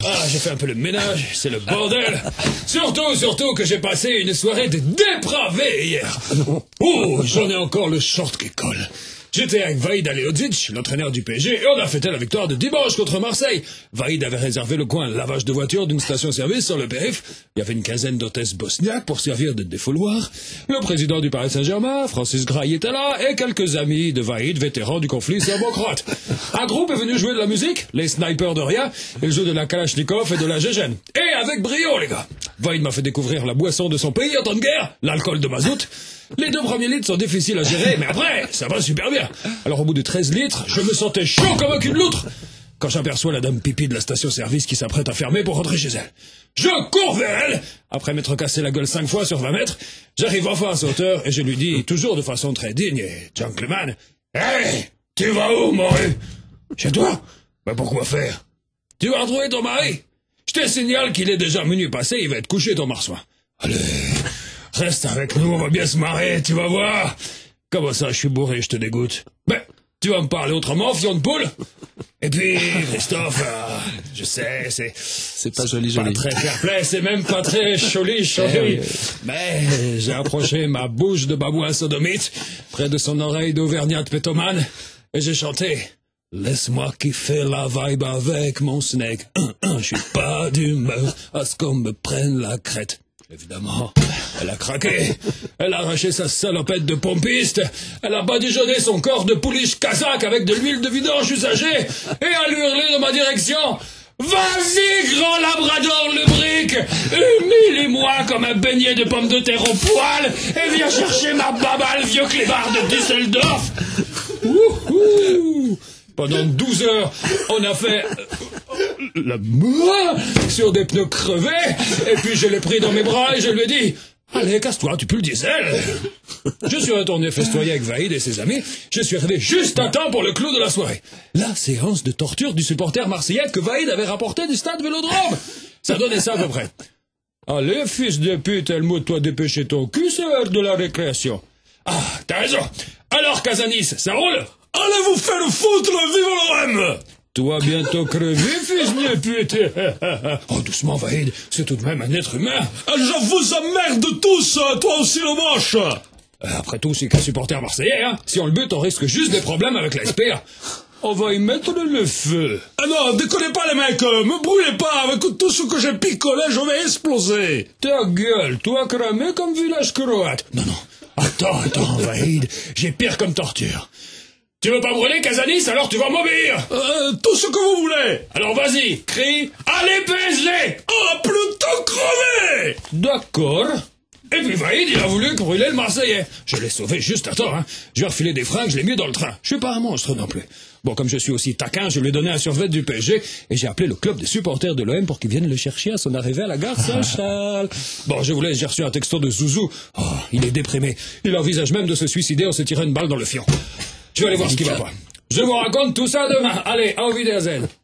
Ah, j'ai fait un peu le ménage, c'est le bordel. Surtout que j'ai passé une soirée de dépravé hier. Oh, j'en ai encore le short qui colle. J'étais avec Vahid Halilhodžić, l'entraîneur du PSG, et on a fêté la victoire de dimanche contre Marseille. Vahid avait réservé le coin lavage de voiture d'une station-service sur le périph'. Il y avait une quinzaine d'hôtesses bosniaques pour servir de défouloir. Le président du Paris Saint-Germain, Francis Grail, était là, et quelques amis de Vahid, vétérans du conflit serbo-croate. Un groupe est venu jouer de la musique, les snipers de rien. Ils jouent de la Kalachnikov et de la Gégène. Et avec brio, les gars. Vahid m'a fait découvrir la boisson de son pays en temps de guerre, l'alcool de mazout. Les 2 premiers litres sont difficiles à gérer, mais après, ça va super bien. Alors au bout de 13 litres, je me sentais chaud comme un cul de loutre. Quand j'aperçois la dame pipi de la station-service qui s'apprête à fermer pour rentrer chez elle. Je cours vers elle. Après m'être cassé la gueule 5 fois sur 20 mètres, j'arrive enfin à sa hauteur et je lui dis, toujours de façon très digne et gentleman, « Hey, tu vas où, Maury ?»« Chez toi ?»« Ben pourquoi faire ?»« Tu vas retrouver ton mari. Je te signale qu'il est déjà minuit passé, il va être couché ton marsouin. »« Allez, reste avec nous, on va bien se marrer, tu vas voir. » Comment ça, je suis bourré, je te dégoûte? Ben, tu vas me parler autrement, fion de poule? Et puis, Christophe, je sais, c'est pas joli. Pas très fair-play, c'est même pas très joli. Mais j'ai approché ma bouche de babouin sodomite, près de son oreille d'auvergnat pétomane, et j'ai chanté « Laisse-moi kiffer la vibe avec mon snake. Je suis pas d'humeur à ce qu'on me prenne la crête. » Évidemment, elle a craqué, elle a arraché sa salopette de pompiste, elle a badigeonné son corps de pouliche kazakh avec de l'huile de vidange usagée, et a lui hurlé dans ma direction « Vas-y, grand labrador lubrique, humilie-moi comme un beignet de pommes de terre au poil, et viens chercher ma babale vieux clébard de Düsseldorf !» Pendant 12 heures, on a fait la mort sur des pneus crevés, et puis je l'ai pris dans mes bras et je lui ai dit « Allez, casse-toi, tu pues le diesel !» Je suis retourné festoyer avec Vahid et ses amis, je suis arrivé juste à temps pour le clou de la soirée. La séance de torture du supporter marseillais que Vahid avait rapporté du stade Vélodrome. Ça donnait ça à peu près. « Allez, fils de pute, Helmut, toi dépêcher ton cul, c'est l'heure de la récréation. »« Ah, t'as raison. Alors, Casanis, ça roule ? » Allez vous faire foutre, vive l'OM! Toi bientôt crevé, fils de pute. Oh, doucement, Vahid, c'est tout de même un être humain. Je vous emmerde tous, toi aussi le moche. Après tout, c'est qu'un supporter marseillais, hein. Si on le bute, on risque juste des problèmes avec la SPA. On va y mettre le feu. Ah non, déconnez pas les mecs, me brûlez pas, avec tout ce que j'ai picolé, je vais exploser. Ta gueule, toi cramé comme village croate. Non, attends, Vahid, j'ai pire comme torture. Tu veux pas brûler, Casanis, alors tu vas m'obéir. Tout ce que vous voulez. Alors vas-y, crie « Allez, PSG !»« Oh, plutôt crever !» D'accord. Et puis Vahid, il a voulu brûler le Marseillais. Je l'ai sauvé juste à temps, hein. Je lui ai refilé des fringues, je l'ai mis dans le train. Je suis pas un monstre non plus. Bon, comme je suis aussi taquin, je lui ai donné un survêt du PSG et j'ai appelé le club des supporters de l'OM pour qu'ils viennent le chercher à son arrivée à la gare Saint-Charles. Bon, j'ai reçu un texto de Zouzou. Oh, il est déprimé. Il envisage même de se suicider en se tirant une balle dans le fion. Je vais aller voir ce qui va pas. Je vous raconte tout ça demain. Allez, auf Wiedersehen.